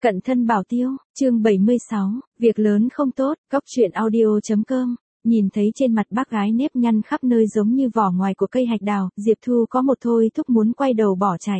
Cận thân bảo tiêu, chương 76, việc lớn không tốt, cóc truyện audio.com. Nhìn thấy trên mặt bác gái nếp nhăn khắp nơi giống như vỏ ngoài của cây hạch đào, Diệp Thu có một thôi thúc muốn quay đầu bỏ chạy.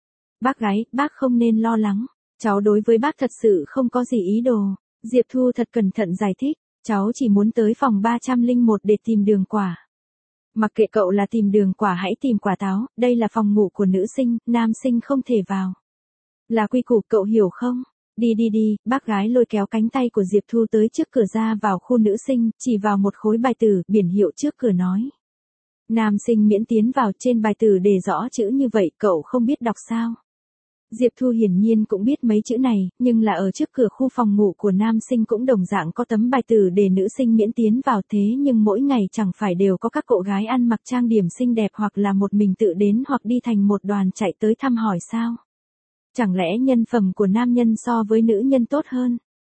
Bác gái, bác không nên lo lắng, cháu đối với bác thật sự không có gì ý đồ. Diệp Thu thật cẩn thận giải thích, cháu chỉ muốn tới phòng 301 để tìm đường quả. Mặc kệ cậu là tìm đường quả hãy tìm quả táo, đây là phòng ngủ của nữ sinh, nam sinh không thể vào. Là quy củ cậu hiểu không? Đi, bác gái lôi kéo cánh tay của Diệp Thu tới trước cửa ra vào khu nữ sinh, chỉ vào một khối bài tử, biển hiệu trước cửa nói. Nam sinh miễn tiến vào, trên bài tử đề rõ chữ như vậy, cậu không biết đọc sao? Diệp Thu hiển nhiên cũng biết mấy chữ này, nhưng là ở trước cửa khu phòng ngủ của nam sinh cũng đồng dạng có tấm bài tử để nữ sinh miễn tiến vào, thế nhưng mỗi ngày chẳng phải đều có các cậu gái ăn mặc trang điểm xinh đẹp hoặc là một mình tự đến hoặc đi thành một đoàn chạy tới thăm hỏi sao? Chẳng lẽ nhân phẩm của nam nhân so với nữ nhân tốt hơn?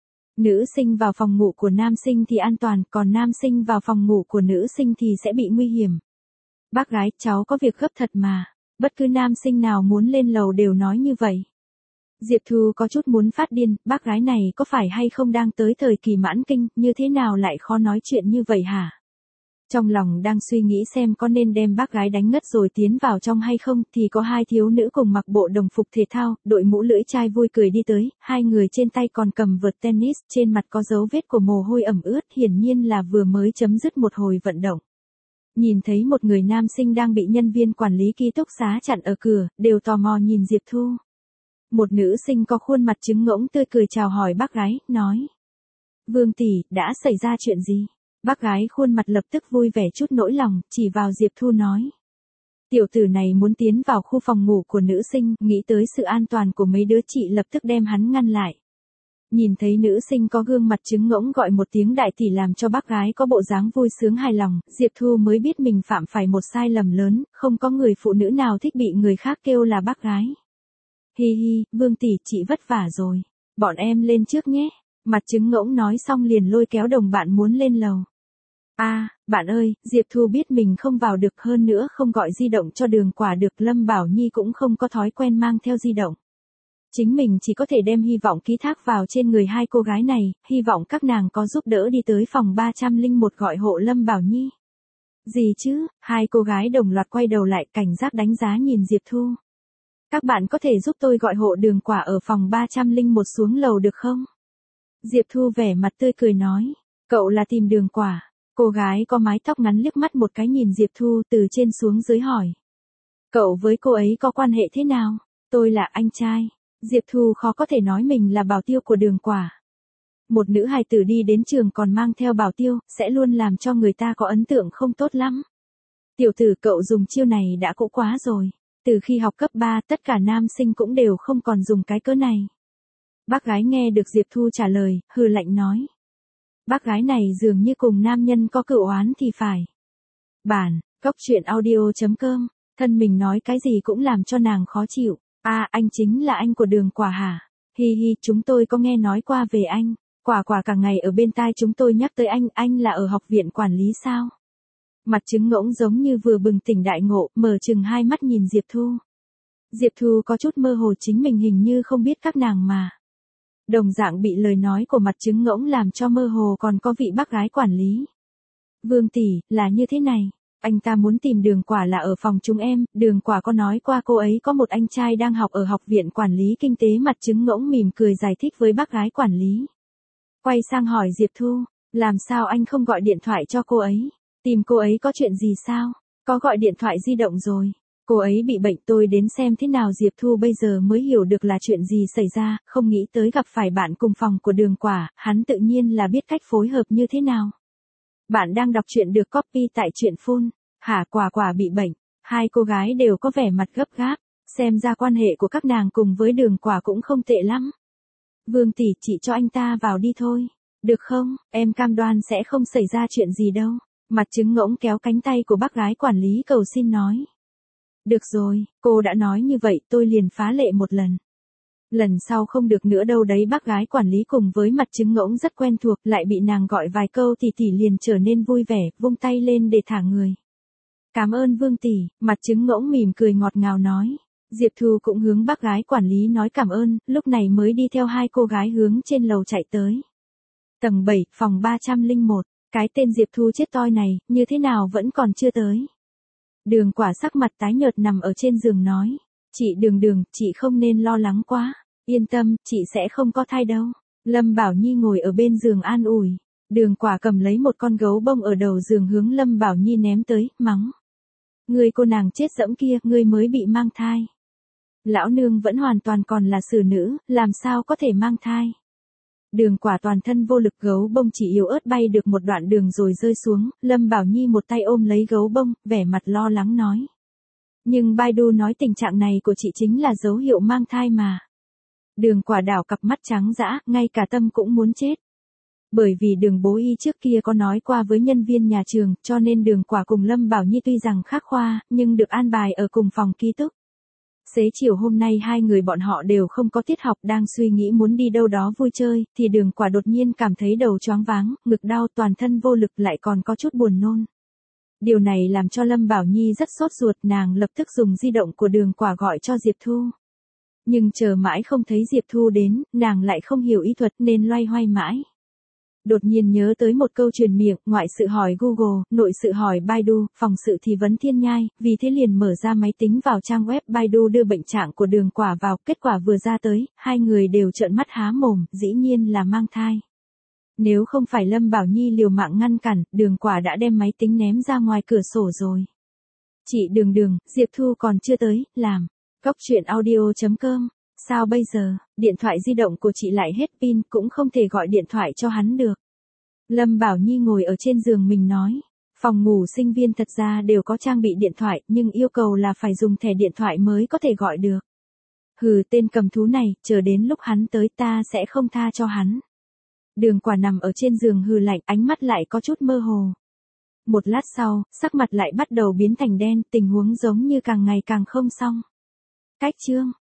Nữ sinh vào phòng ngủ của nam sinh thì an toàn, còn nam sinh vào phòng ngủ của nữ sinh thì sẽ bị nguy hiểm. Bác gái, cháu có việc gấp thật mà. Bất cứ nam sinh nào muốn lên lầu đều nói như vậy. Diệp Thu có chút muốn phát điên, bác gái này có phải hay không đang tới thời kỳ mãn kinh, như thế nào lại khó nói chuyện như vậy hả? Trong lòng đang suy nghĩ xem có nên đem bác gái đánh ngất rồi tiến vào trong hay không, thì có hai thiếu nữ cùng mặc bộ đồng phục thể thao, đội mũ lưỡi chai vui cười đi tới, hai người trên tay còn cầm vợt tennis, trên mặt có dấu vết của mồ hôi ẩm ướt, hiển nhiên là vừa mới chấm dứt một hồi vận động. Nhìn thấy một người nam sinh đang bị nhân viên quản lý ký túc xá chặn ở cửa, đều tò mò nhìn Diệp Thu. Một nữ sinh có khuôn mặt trứng ngỗng tươi cười chào hỏi bác gái, nói. Vương tỷ, đã xảy ra chuyện gì? Bác gái khuôn mặt lập tức vui vẻ chút nỗi lòng, chỉ vào Diệp Thu nói. Tiểu tử này muốn tiến vào khu phòng ngủ của nữ sinh, nghĩ tới sự an toàn của mấy đứa chị lập tức đem hắn ngăn lại. Nhìn thấy nữ sinh có gương mặt trứng ngỗng gọi một tiếng đại tỷ làm cho bác gái có bộ dáng vui sướng hài lòng, Diệp Thu mới biết mình phạm phải một sai lầm lớn, không có người phụ nữ nào thích bị người khác kêu là bác gái. Hi, Vương tỷ chị vất vả rồi, bọn em lên trước nhé. Mặt trứng ngỗng nói xong liền lôi kéo đồng bạn muốn lên lầu. Bạn ơi, Diệp Thu biết mình không vào được, hơn nữa không gọi di động cho đường quả được, Lâm Bảo Nhi cũng không có thói quen mang theo di động. Chính mình chỉ có thể đem hy vọng ký thác vào trên người hai cô gái này, hy vọng các nàng có giúp đỡ đi tới phòng 301 gọi hộ Lâm Bảo Nhi. Gì chứ, hai cô gái đồng loạt quay đầu lại cảnh giác đánh giá nhìn Diệp Thu. Các bạn có thể giúp tôi gọi hộ đường quả ở phòng 301 xuống lầu được không? Diệp Thu vẻ mặt tươi cười nói, cậu là tìm đường quả. Cô gái có mái tóc ngắn liếc mắt một cái nhìn Diệp Thu từ trên xuống dưới hỏi. Cậu với cô ấy có quan hệ thế nào? Tôi là anh trai. Diệp Thu khó có thể nói mình là bảo tiêu của đường quả. Một nữ hài tử đi đến trường còn mang theo bảo tiêu, sẽ luôn làm cho người ta có ấn tượng không tốt lắm. Tiểu tử cậu dùng chiêu này đã cũ quá rồi. Từ khi học cấp 3 tất cả nam sinh cũng đều không còn dùng cái cớ này. Bác gái nghe được Diệp Thu trả lời, hừ lạnh nói. Bác gái này dường như cùng nam nhân có cựu oán thì phải. Bản, cóc truyện audio.com, thân mình nói cái gì cũng làm cho nàng khó chịu. Anh chính là anh của đường quả hả? Hi, chúng tôi có nghe nói qua về anh. Quả cả ngày ở bên tai chúng tôi nhắc tới anh là ở học viện quản lý sao? Mặt trứng ngỗng giống như vừa bừng tỉnh đại ngộ, mở chừng hai mắt nhìn Diệp Thu. Diệp Thu có chút mơ hồ chính mình hình như không biết các nàng mà. Đồng dạng bị lời nói của mặt trứng ngỗng làm cho mơ hồ còn có vị bác gái quản lý. Vương tỷ, là như thế này, anh ta muốn tìm đường quả là ở phòng chúng em, đường quả có nói qua cô ấy có một anh trai đang học ở học viện quản lý kinh tế, mặt trứng ngỗng mỉm cười giải thích với bác gái quản lý. Quay sang hỏi Diệp Thu, làm sao anh không gọi điện thoại cho cô ấy, tìm cô ấy có chuyện gì sao, có gọi điện thoại di động rồi. Cô ấy bị bệnh, tôi đến xem thế nào. Diệp Thu bây giờ mới hiểu được là chuyện gì xảy ra, không nghĩ tới gặp phải bạn cùng phòng của đường quả, hắn tự nhiên là biết cách phối hợp như thế nào. Bạn đang đọc truyện được copy tại truyện phun. Hả, quả bị bệnh, hai cô gái đều có vẻ mặt gấp gáp, xem ra quan hệ của các nàng cùng với đường quả cũng không tệ lắm. Vương tỷ, chị cho anh ta vào đi thôi, được không, em cam đoan sẽ không xảy ra chuyện gì đâu. Mặt trứng ngỗng kéo cánh tay của bác gái quản lý cầu xin nói. Được rồi, cô đã nói như vậy tôi liền phá lệ một lần. Lần sau không được nữa đâu đấy. Bác gái quản lý cùng với mặt trứng ngỗng rất quen thuộc, lại bị nàng gọi vài câu thì tỷ liền trở nên vui vẻ, vung tay lên để thả người. Cảm ơn Vương tỷ, mặt trứng ngỗng mỉm cười ngọt ngào nói. Diệp Thu cũng hướng bác gái quản lý nói cảm ơn, lúc này mới đi theo hai cô gái hướng trên lầu chạy tới. Tầng 7, phòng 301, cái tên Diệp Thu chết toi này, như thế nào vẫn còn chưa tới. Đường Quả sắc mặt tái nhợt nằm ở trên giường nói. Chị Đường, chị không nên lo lắng quá. Yên tâm, chị sẽ không có thai đâu. Lâm Bảo Nhi ngồi ở bên giường an ủi. Đường Quả cầm lấy một con gấu bông ở đầu giường hướng Lâm Bảo Nhi ném tới, mắng. Người cô nàng chết dẫm kia, người mới bị mang thai. Lão nương vẫn hoàn toàn còn là xử nữ, làm sao có thể mang thai. Đường Quả toàn thân vô lực, gấu bông chỉ yếu ớt bay được một đoạn đường rồi rơi xuống, Lâm Bảo Nhi một tay ôm lấy gấu bông, vẻ mặt lo lắng nói. Nhưng Baidu nói tình trạng này của chị chính là dấu hiệu mang thai mà. Đường Quả đảo cặp mắt trắng dã, ngay cả tâm cũng muốn chết. Bởi vì Đường bố y trước kia có nói qua với nhân viên nhà trường, cho nên Đường Quả cùng Lâm Bảo Nhi tuy rằng khác khoa, nhưng được an bài ở cùng phòng ký túc. Xế chiều hôm nay hai người bọn họ đều không có tiết học, đang suy nghĩ muốn đi đâu đó vui chơi, thì Đường Quả đột nhiên cảm thấy đầu choáng váng, ngực đau, toàn thân vô lực, lại còn có chút buồn nôn. Điều này làm cho Lâm Bảo Nhi rất sốt ruột, nàng lập tức dùng di động của Đường Quả gọi cho Diệp Thu. Nhưng chờ mãi không thấy Diệp Thu đến, nàng lại không hiểu y thuật nên loay hoay mãi. Đột nhiên nhớ tới một câu truyền miệng, ngoại sự hỏi Google, nội sự hỏi Baidu, phòng sự thì vấn Thiên Nhai, vì thế liền mở ra máy tính vào trang web Baidu đưa bệnh trạng của Đường Quả vào, kết quả vừa ra tới, hai người đều trợn mắt há mồm, dĩ nhiên là mang thai. Nếu không phải Lâm Bảo Nhi liều mạng ngăn cản, Đường Quả đã đem máy tính ném ra ngoài cửa sổ rồi. Chị Đường, Diệp Thu còn chưa tới, làm. Góc truyện audio.com. Sao bây giờ, điện thoại di động của chị lại hết pin, cũng không thể gọi điện thoại cho hắn được. Lâm Bảo Nhi ngồi ở trên giường mình nói. Phòng ngủ sinh viên thật ra đều có trang bị điện thoại, nhưng yêu cầu là phải dùng thẻ điện thoại mới có thể gọi được. Hừ, tên cầm thú này, chờ đến lúc hắn tới ta sẽ không tha cho hắn. Đường Quả nằm ở trên giường hừ lạnh, ánh mắt lại có chút mơ hồ. Một lát sau, sắc mặt lại bắt đầu biến thành đen, tình huống giống như càng ngày càng không xong. Cách chương